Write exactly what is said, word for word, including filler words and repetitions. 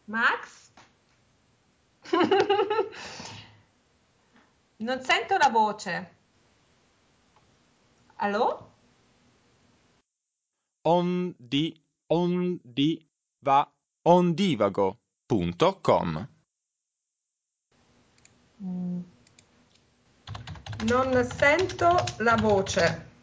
Max? Non sento la voce. Allo? Ondi, ondiva, ondivago punto com. Non sento la voce.